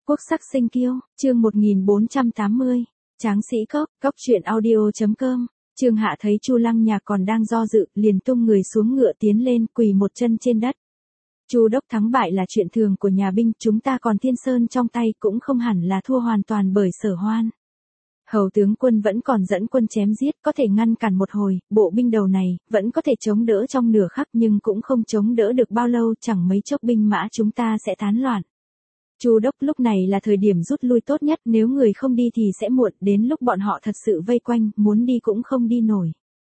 Quốc sắc sinh kiêu, chương 1480, Tráng sĩ cốc truyện audio.com. Trương Hạ thấy Chu Lăng Nhạc còn đang do dự, liền tung người xuống ngựa tiến lên, quỳ một chân trên đất. Chu đốc, thắng bại là chuyện thường của nhà binh, chúng ta còn Thiên Sơn trong tay cũng không hẳn là thua hoàn toàn bởi Sở Hoan. Hầu tướng quân vẫn còn dẫn quân chém giết, có thể ngăn cản một hồi, bộ binh đầu này vẫn có thể chống đỡ trong nửa khắc nhưng cũng không chống đỡ được bao lâu, chẳng mấy chốc binh mã chúng ta sẽ tán loạn. Chu đốc, lúc này là thời điểm rút lui tốt nhất, nếu người không đi thì sẽ muộn, đến lúc bọn họ thật sự vây quanh, muốn đi cũng không đi nổi.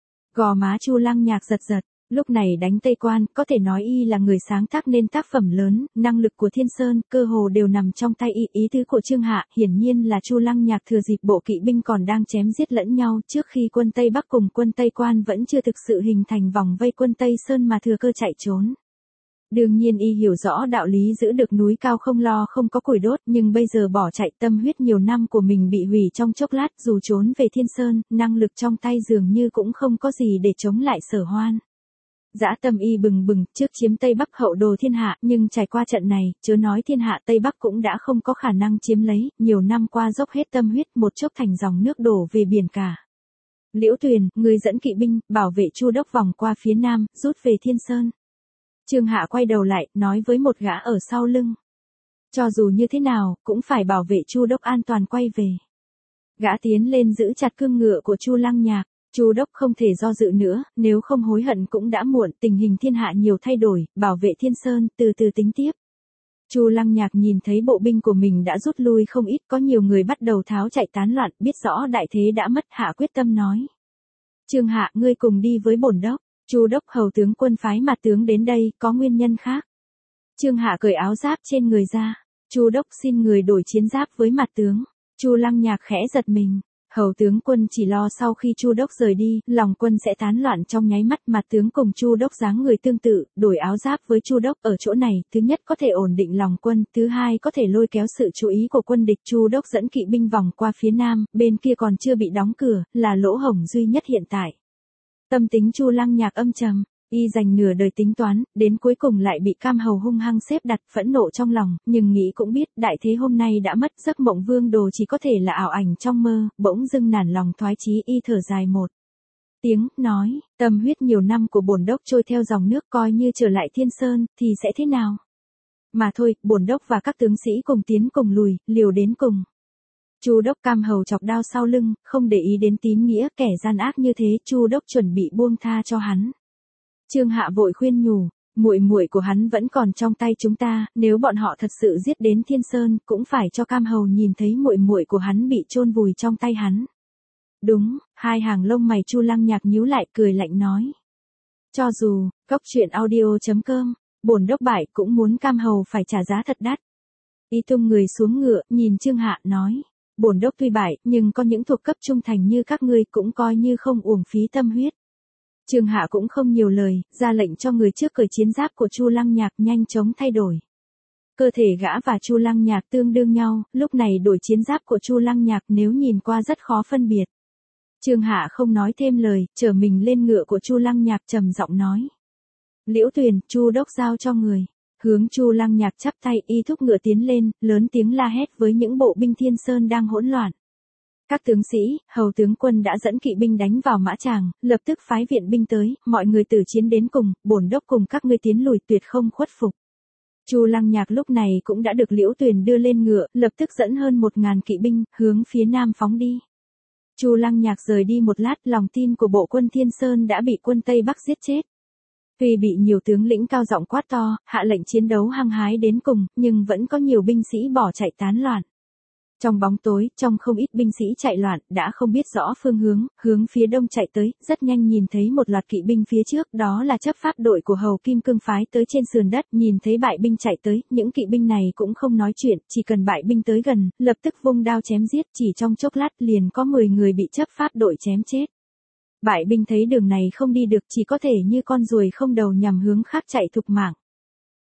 Gò má Chu Lăng Nhạc giật giật, lúc này đánh Tây Quan, có thể nói y là người sáng tác nên tác phẩm lớn, năng lực của Thiên Sơn, cơ hồ đều nằm trong tay y. Ý tứ của Trương Hạ, hiển nhiên là Chu Lăng Nhạc thừa dịp bộ kỵ binh còn đang chém giết lẫn nhau, trước khi quân Tây Bắc cùng quân Tây Quan vẫn chưa thực sự hình thành vòng vây quân Tây Sơn mà thừa cơ chạy trốn. Đương nhiên y hiểu rõ đạo lý giữ được núi cao không lo không có củi đốt, nhưng bây giờ bỏ chạy, tâm huyết nhiều năm của mình bị hủy trong chốc lát, dù trốn về Thiên Sơn, năng lực trong tay dường như cũng không có gì để chống lại Sở Hoan. Dã tâm y bừng bừng, trước chiếm Tây Bắc hậu đồ thiên hạ, nhưng trải qua trận này, chớ nói thiên hạ Tây Bắc cũng đã không có khả năng chiếm lấy, nhiều năm qua dốc hết tâm huyết, một chốc thành dòng nước đổ về biển cả. Liễu Tuyền, người dẫn kỵ binh, bảo vệ Chu đốc vòng qua phía nam, rút về Thiên Sơn. Trương Hạ quay đầu lại, nói với một gã ở sau lưng. Cho dù như thế nào, cũng phải bảo vệ Chu đốc an toàn quay về. Gã tiến lên giữ chặt cương ngựa của Chu Lăng Nhạc. Chu đốc không thể do dự nữa, nếu không hối hận cũng đã muộn, tình hình thiên hạ nhiều thay đổi, bảo vệ Thiên Sơn, từ từ tính tiếp. Chu Lăng Nhạc nhìn thấy bộ binh của mình đã rút lui không ít, có nhiều người bắt đầu tháo chạy tán loạn, biết rõ đại thế đã mất, hạ quyết tâm nói. Trương Hạ, ngươi cùng đi với bổn đốc. Chu đốc, hầu tướng quân phái mặt tướng đến đây, có nguyên nhân khác. Trương Hạ cởi áo giáp trên người ra. Chu đốc, xin người đổi chiến giáp với mặt tướng. Chu Lăng Nhạc khẽ giật mình. Hầu tướng quân chỉ lo sau khi Chu đốc rời đi, lòng quân sẽ tán loạn trong nháy mắt, mặt tướng cùng Chu đốc dáng người tương tự, đổi áo giáp với Chu đốc ở chỗ này, thứ nhất có thể ổn định lòng quân, thứ hai có thể lôi kéo sự chú ý của quân địch. Chu đốc dẫn kỵ binh vòng qua phía nam, bên kia còn chưa bị đóng cửa, là lỗ hổng duy nhất hiện tại. Tâm tính Chu Lăng Nhạc âm trầm, y dành nửa đời tính toán, đến cuối cùng lại bị Cam Hầu hung hăng xếp đặt, phẫn nộ trong lòng, nhưng nghĩ cũng biết, đại thế hôm nay đã mất, giấc mộng vương đồ chỉ có thể là ảo ảnh trong mơ, bỗng dưng nản lòng thoái chí, y thở dài một tiếng, nói, tâm huyết nhiều năm của bổn đốc trôi theo dòng nước, coi như trở lại Thiên Sơn, thì sẽ thế nào? Mà thôi, bổn đốc và các tướng sĩ cùng tiến cùng lùi, liều đến cùng. Chu đốc. Cam Hầu chọc đao sau lưng, không để ý đến tín nghĩa, kẻ gian ác như thế, Chu đốc chuẩn bị buông tha cho hắn. Trương Hạ vội khuyên nhủ, muội của hắn vẫn còn trong tay chúng ta, nếu bọn họ thật sự giết đến Thiên Sơn, cũng phải cho Cam Hầu nhìn thấy muội của hắn bị chôn vùi trong tay hắn. Đúng, hai hàng lông mày Chu Lăng Nhạc nhíu lại, cười lạnh nói. Cho dù, cốc truyện audio.com, bổn đốc bại cũng muốn Cam Hầu phải trả giá thật đắt. Y tung người xuống ngựa, nhìn Trương Hạ, nói. Bổn đốc tuy bại, nhưng có những thuộc cấp trung thành như các ngươi cũng coi như không uổng phí tâm huyết. Trương Hạ cũng không nhiều lời, ra lệnh cho người trước cởi chiến giáp của Chu Lăng Nhạc, nhanh chóng thay đổi. Cơ thể gã và Chu Lăng Nhạc tương đương nhau, lúc này đổi chiến giáp của Chu Lăng Nhạc nếu nhìn qua rất khó phân biệt. Trương Hạ không nói thêm lời, trở mình lên ngựa của Chu Lăng Nhạc, trầm giọng nói. Liễu Tuyền, Chu đốc giao cho người. Hướng Chu Lăng Nhạc chắp tay, y thúc ngựa tiến lên, lớn tiếng la hét với những bộ binh Thiên Sơn đang hỗn loạn. Các tướng sĩ, hầu tướng quân đã dẫn kỵ binh đánh vào mã tràng, lập tức phái viện binh tới, mọi người tử chiến đến cùng, bổn đốc cùng các ngươi tiến lùi, tuyệt không khuất phục. Chu Lăng Nhạc lúc này cũng đã được Liễu Tuyền đưa lên ngựa, lập tức dẫn hơn 1000 kỵ binh, hướng phía nam phóng đi. Chu Lăng Nhạc rời đi một lát, lòng tin của bộ quân Thiên Sơn đã bị quân Tây Bắc giết chết. Tuy bị nhiều tướng lĩnh cao giọng quát to, hạ lệnh chiến đấu hăng hái đến cùng, nhưng vẫn có nhiều binh sĩ bỏ chạy tán loạn. Trong bóng tối, trong không ít binh sĩ chạy loạn, đã không biết rõ phương hướng, hướng phía đông chạy tới, rất nhanh nhìn thấy một loạt kỵ binh phía trước, đó là chấp pháp đội của Hầu Kim Cương phái tới trên sườn đất, nhìn thấy bại binh chạy tới, những kỵ binh này cũng không nói chuyện, chỉ cần bại binh tới gần, lập tức vung đao chém giết, chỉ trong chốc lát liền có 10 người bị chấp pháp đội chém chết. Bại binh thấy đường này không đi được, chỉ có thể như con ruồi không đầu nhằm hướng khác chạy thục mạng.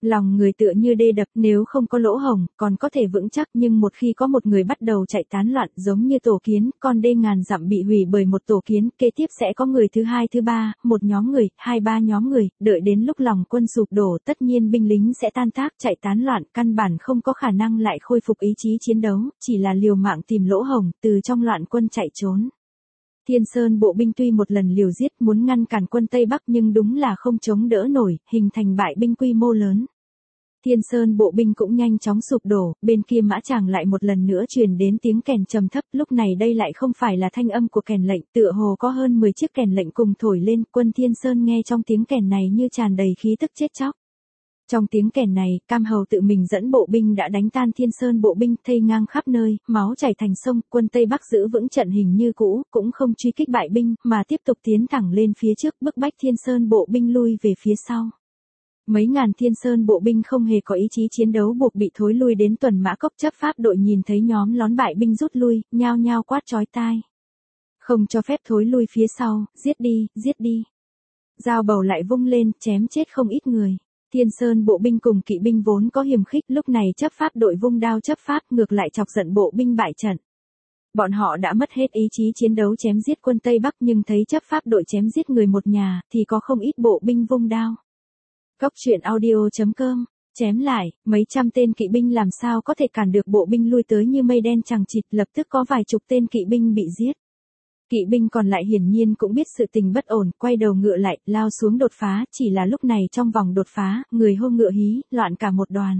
Lòng người tựa như đê đập, nếu không có lỗ hổng, còn có thể vững chắc, nhưng một khi có một người bắt đầu chạy tán loạn giống như tổ kiến, con đê ngàn dặm bị hủy bởi một tổ kiến, kế tiếp sẽ có người thứ hai thứ ba, một nhóm người, hai ba nhóm người, đợi đến lúc lòng quân sụp đổ, tất nhiên binh lính sẽ tan tác, chạy tán loạn, căn bản không có khả năng lại khôi phục ý chí chiến đấu, chỉ là liều mạng tìm lỗ hổng, từ trong loạn quân chạy trốn. Thiên Sơn bộ binh tuy một lần liều giết muốn ngăn cản quân Tây Bắc nhưng đúng là không chống đỡ nổi, hình thành bại binh quy mô lớn. Thiên Sơn bộ binh cũng nhanh chóng sụp đổ, bên kia Mã Tràng lại một lần nữa truyền đến tiếng kèn trầm thấp, lúc này đây lại không phải là thanh âm của kèn lệnh, tựa hồ có hơn 10 chiếc kèn lệnh cùng thổi lên, quân Thiên Sơn nghe trong tiếng kèn này như tràn đầy khí tức chết chóc. Trong tiếng kèn này, Cam Hầu tự mình dẫn bộ binh đã đánh tan Thiên Sơn bộ binh, thây ngang khắp nơi, máu chảy thành sông, quân Tây Bắc giữ vững trận hình như cũ, cũng không truy kích bại binh, mà tiếp tục tiến thẳng lên phía trước, bức bách Thiên Sơn bộ binh lui về phía sau. Mấy ngàn Thiên Sơn bộ binh không hề có ý chí chiến đấu buộc bị thối lui đến Tuần Mã Cốc, chấp pháp đội nhìn thấy nhóm lón bại binh rút lui, nhao nhao quát chói tai. Không cho phép thối lui phía sau, giết đi, giết đi. Dao bầu lại vung lên, chém chết không ít người. Thiên Sơn bộ binh cùng kỵ binh vốn có hiềm khích, lúc này chấp pháp đội vung đao chấp pháp, ngược lại chọc giận bộ binh bại trận. Bọn họ đã mất hết ý chí chiến đấu chém giết quân Tây Bắc, nhưng thấy chấp pháp đội chém giết người một nhà, thì có không ít bộ binh vung đao. Cóc truyện audio.com, chém lại, mấy trăm tên kỵ binh làm sao có thể cản được bộ binh lui tới như mây đen chằng chịt, lập tức có vài chục tên kỵ binh bị giết. Kỵ binh còn lại hiển nhiên cũng biết sự tình bất ổn, quay đầu ngựa lại, lao xuống đột phá, chỉ là lúc này trong vòng đột phá, người hô ngựa hí, loạn cả một đoàn.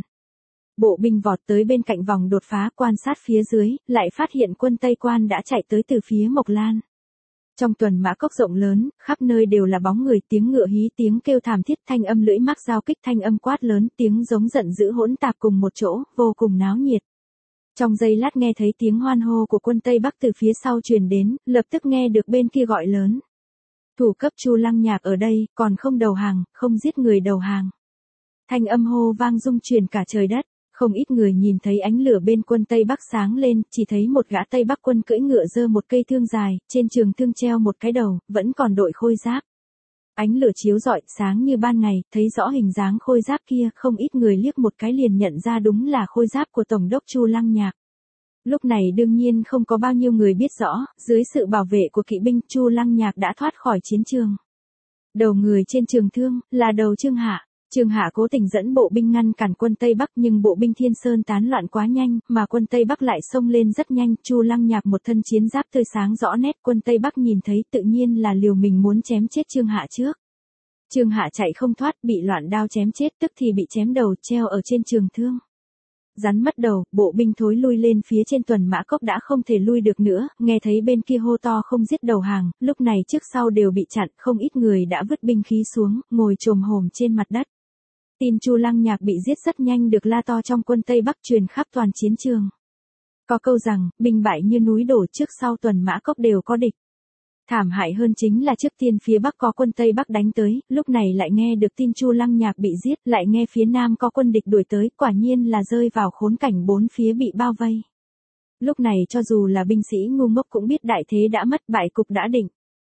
Bộ binh vọt tới bên cạnh vòng đột phá, quan sát phía dưới, lại phát hiện quân Tây Quan đã chạy tới từ phía Mộc Lan. Trong Tuần Mã Cốc rộng lớn, khắp nơi đều là bóng người, tiếng ngựa hí, tiếng kêu thảm thiết, thanh âm lưỡi mác giao kích, thanh âm quát lớn, tiếng giống giận dữ hỗn tạp cùng một chỗ, vô cùng náo nhiệt. Trong giây lát nghe thấy tiếng hoan hô của quân Tây Bắc từ phía sau truyền đến, lập tức nghe được bên kia gọi lớn. Thủ cấp Chu Lăng Nhạc ở đây, còn không đầu hàng, không giết người đầu hàng. Thanh âm hô vang rung truyền cả trời đất. Không ít người nhìn thấy ánh lửa bên quân Tây Bắc sáng lên, chỉ thấy một gã Tây Bắc quân cưỡi ngựa giơ một cây thương dài, trên trường thương treo một cái đầu, vẫn còn đội khôi giáp. Ánh lửa chiếu rọi, sáng như ban ngày, thấy rõ hình dáng khôi giáp kia, không ít người liếc một cái liền nhận ra đúng là khôi giáp của Tổng đốc Chu Lăng Nhạc. Lúc này đương nhiên không có bao nhiêu người biết rõ, dưới sự bảo vệ của kỵ binh, Chu Lăng Nhạc đã thoát khỏi chiến trường. Đầu người trên trường thương, là đầu Trương Hạ. Trương Hạ cố tình dẫn bộ binh ngăn cản quân Tây Bắc, nhưng bộ binh Thiên Sơn tán loạn quá nhanh, mà quân Tây Bắc lại xông lên rất nhanh. Chu Lăng Nhạc một thân chiến giáp tươi sáng rõ nét, quân Tây Bắc nhìn thấy tự nhiên là liều mình muốn chém chết Trương Hạ trước. Trương Hạ chạy không thoát, bị loạn đao chém chết, tức thì bị chém đầu, treo ở trên trường thương. Rắn mất đầu, bộ binh thối lui lên phía trên Tuần Mã Cốc đã không thể lui được nữa, nghe thấy bên kia hô to không giết đầu hàng, lúc này trước sau đều bị chặn, không ít người đã vứt binh khí xuống, ngồi chồm hổm trên mặt đất. Tin Chu Lăng Nhạc bị giết rất nhanh được la to trong quân Tây Bắc truyền khắp toàn chiến trường. Có câu rằng, binh bại như núi đổ, trước sau Tuần Mã Cốc đều có địch. Thảm hại hơn chính là trước tiên phía Bắc có quân Tây Bắc đánh tới, lúc này lại nghe được tin Chu Lăng Nhạc bị giết, lại nghe phía Nam có quân địch đuổi tới, quả nhiên là rơi vào khốn cảnh bốn phía bị bao vây. Lúc này cho dù là binh sĩ ngu ngốc cũng biết đại thế đã mất, bại cục đã định.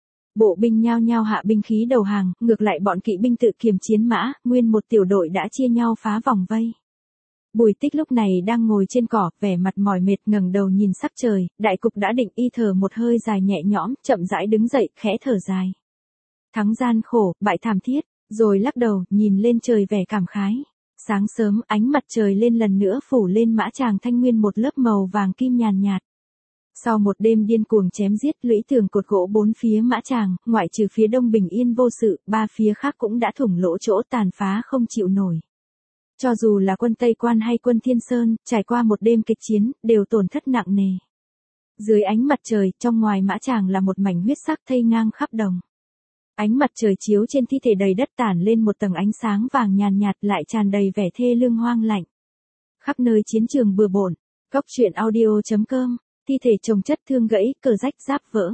Bộ binh nhao nhao hạ binh khí đầu hàng, ngược lại bọn kỵ binh tự kiềm chiến mã, nguyên một tiểu đội đã chia nhau phá vòng vây. Bùi Tích lúc này đang ngồi trên cỏ, vẻ mặt mỏi mệt, ngẩng đầu nhìn sắc trời, đại cục đã định, y thở một hơi dài nhẹ nhõm, chậm rãi đứng dậy, khẽ thở dài. Thắng gian khổ, bại thảm thiết, rồi lắc đầu, nhìn lên trời vẻ cảm khái. Sáng sớm, ánh mặt trời lên lần nữa phủ lên Mã Tràng Thanh Nguyên một lớp màu vàng kim nhàn nhạt. Sau một đêm điên cuồng chém giết, lũy tường cột gỗ bốn phía Mã Tràng, ngoại trừ phía đông bình yên vô sự, ba phía khác cũng đã thủng lỗ chỗ, tàn phá không chịu nổi. Cho dù là quân Tây Quan hay quân Thiên Sơn, trải qua một đêm kịch chiến, đều tổn thất nặng nề. Dưới ánh mặt trời, trong ngoài Mã Tràng là một mảnh huyết sắc thây ngang khắp đồng. Ánh mặt trời chiếu trên thi thể đầy đất tản lên một tầng ánh sáng vàng nhàn nhạt, lại tràn đầy vẻ thê lương hoang lạnh. Khắp nơi chiến trường bừa bộn. Cóc truyện audio.com, thi thể chồng chất, thương gãy, cờ rách, giáp vỡ.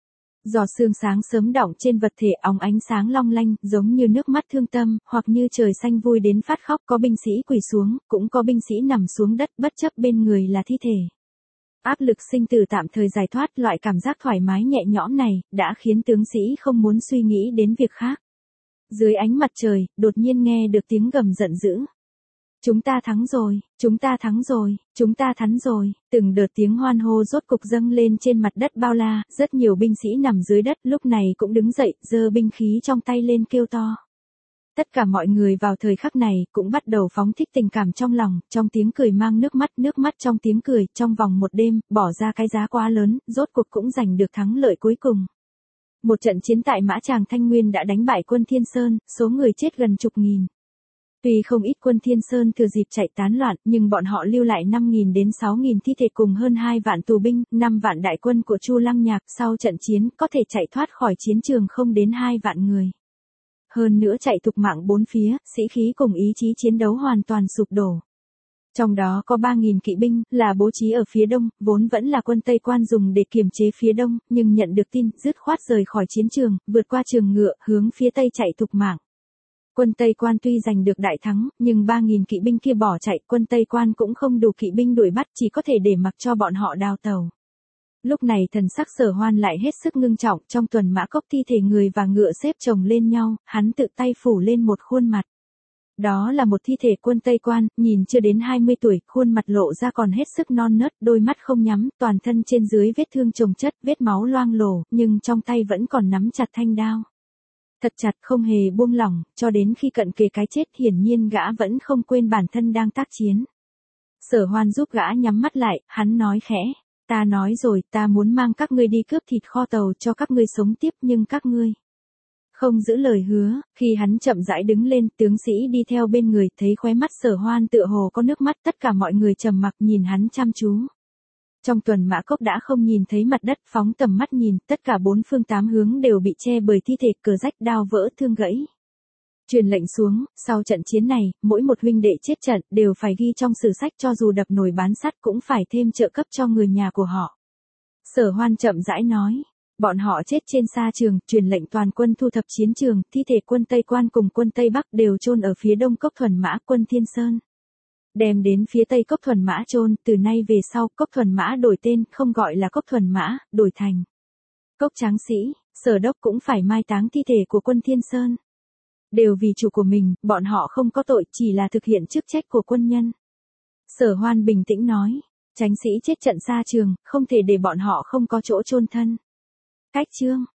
Giò xương sáng sớm đọng trên vật thể, óng ánh sáng long lanh, giống như nước mắt thương tâm, hoặc như trời xanh vui đến phát khóc. Có binh sĩ quỳ xuống, cũng có binh sĩ nằm xuống đất, bất chấp bên người là thi thể. Áp lực sinh tử tạm thời giải thoát, loại cảm giác thoải mái nhẹ nhõm này, đã khiến tướng sĩ không muốn suy nghĩ đến việc khác. Dưới ánh mặt trời, đột nhiên nghe được tiếng gầm giận dữ. Chúng ta thắng rồi, chúng ta thắng rồi, chúng ta thắng rồi, từng đợt tiếng hoan hô rốt cục dâng lên trên mặt đất bao la, rất nhiều binh sĩ nằm dưới đất lúc này cũng đứng dậy, giơ binh khí trong tay lên kêu to. Tất cả mọi người vào thời khắc này cũng bắt đầu phóng thích tình cảm trong lòng, trong tiếng cười mang nước mắt trong tiếng cười, trong vòng một đêm, bỏ ra cái giá quá lớn, rốt cuộc cũng giành được thắng lợi cuối cùng. Một trận chiến tại Mã Tràng Thanh Nguyên đã đánh bại quân Thiên Sơn, số người chết gần chục nghìn. Tuy không ít quân Thiên Sơn thừa dịp chạy tán loạn, nhưng bọn họ lưu lại 5.000 đến 6.000 thi thể cùng hơn 2 vạn tù binh, 5 vạn đại quân của Chu Lăng Nhạc, sau trận chiến có thể chạy thoát khỏi chiến trường không đến 2 vạn người. Hơn nữa chạy thục mạng bốn phía, sĩ khí cùng ý chí chiến đấu hoàn toàn sụp đổ. Trong đó có 3.000 kỵ binh, là bố trí ở phía đông, vốn vẫn là quân Tây Quan dùng để kiềm chế phía đông, nhưng nhận được tin, dứt khoát rời khỏi chiến trường, vượt qua trường ngựa, hướng phía tây chạy thục mạng. Quân Tây Quan tuy giành được đại thắng, nhưng 3.000 kỵ binh kia bỏ chạy, quân Tây Quan cũng không đủ kỵ binh đuổi bắt, chỉ có thể để mặc cho bọn họ đào tàu. Lúc này thần sắc Sở Hoan lại hết sức ngưng trọng, trong tuần mã cốc thi thể người và ngựa xếp chồng lên nhau, hắn tự tay phủ lên một khuôn mặt. Đó là một thi thể quân Tây Quan, nhìn chưa đến 20 tuổi, khuôn mặt lộ ra còn hết sức non nớt, đôi mắt không nhắm, toàn thân trên dưới vết thương chồng chất, vết máu loang lổ, nhưng trong tay vẫn còn nắm chặt thanh đao. Thật chặt không hề buông lỏng, cho đến khi cận kề cái chết hiển nhiên gã vẫn không quên bản thân đang tác chiến. Sở Hoan giúp gã nhắm mắt lại, hắn nói khẽ, ta nói rồi, ta muốn mang các ngươi đi cướp thịt kho tàu cho các ngươi sống tiếp nhưng các ngươi không giữ lời hứa. Khi hắn chậm rãi đứng lên, tướng sĩ đi theo bên người, thấy khóe mắt Sở Hoan tựa hồ có nước mắt, tất cả mọi người trầm mặc nhìn hắn chăm chú. Trong tuần mã cốc đã không nhìn thấy mặt đất, phóng tầm mắt nhìn, tất cả bốn phương tám hướng đều bị che bởi thi thể, cờ rách, đao vỡ, thương gãy. Truyền lệnh xuống, sau trận chiến này, mỗi một huynh đệ chết trận đều phải ghi trong sử sách, cho dù đập nồi bán sắt cũng phải thêm trợ cấp cho người nhà của họ. Sở Hoan chậm rãi nói, bọn họ chết trên sa trường, truyền lệnh toàn quân thu thập chiến trường, thi thể quân Tây Quan cùng quân Tây Bắc đều chôn ở phía đông cốc Thuần Mã, quân Thiên Sơn. Đem đến phía tây cốc Thuần Mã chôn, từ nay về sau, cốc Thuần Mã đổi tên, không gọi là cốc Thuần Mã, đổi thành cốc Tráng Sĩ. Sở Đốc cũng phải mai táng thi thể của quân Thiên Sơn. Đều vì chủ của mình, bọn họ không có tội, chỉ là thực hiện chức trách của quân nhân. Sở Hoan bình tĩnh nói, Tránh sĩ chết trận xa trường, không thể để bọn họ không có chỗ chôn thân. Cách chương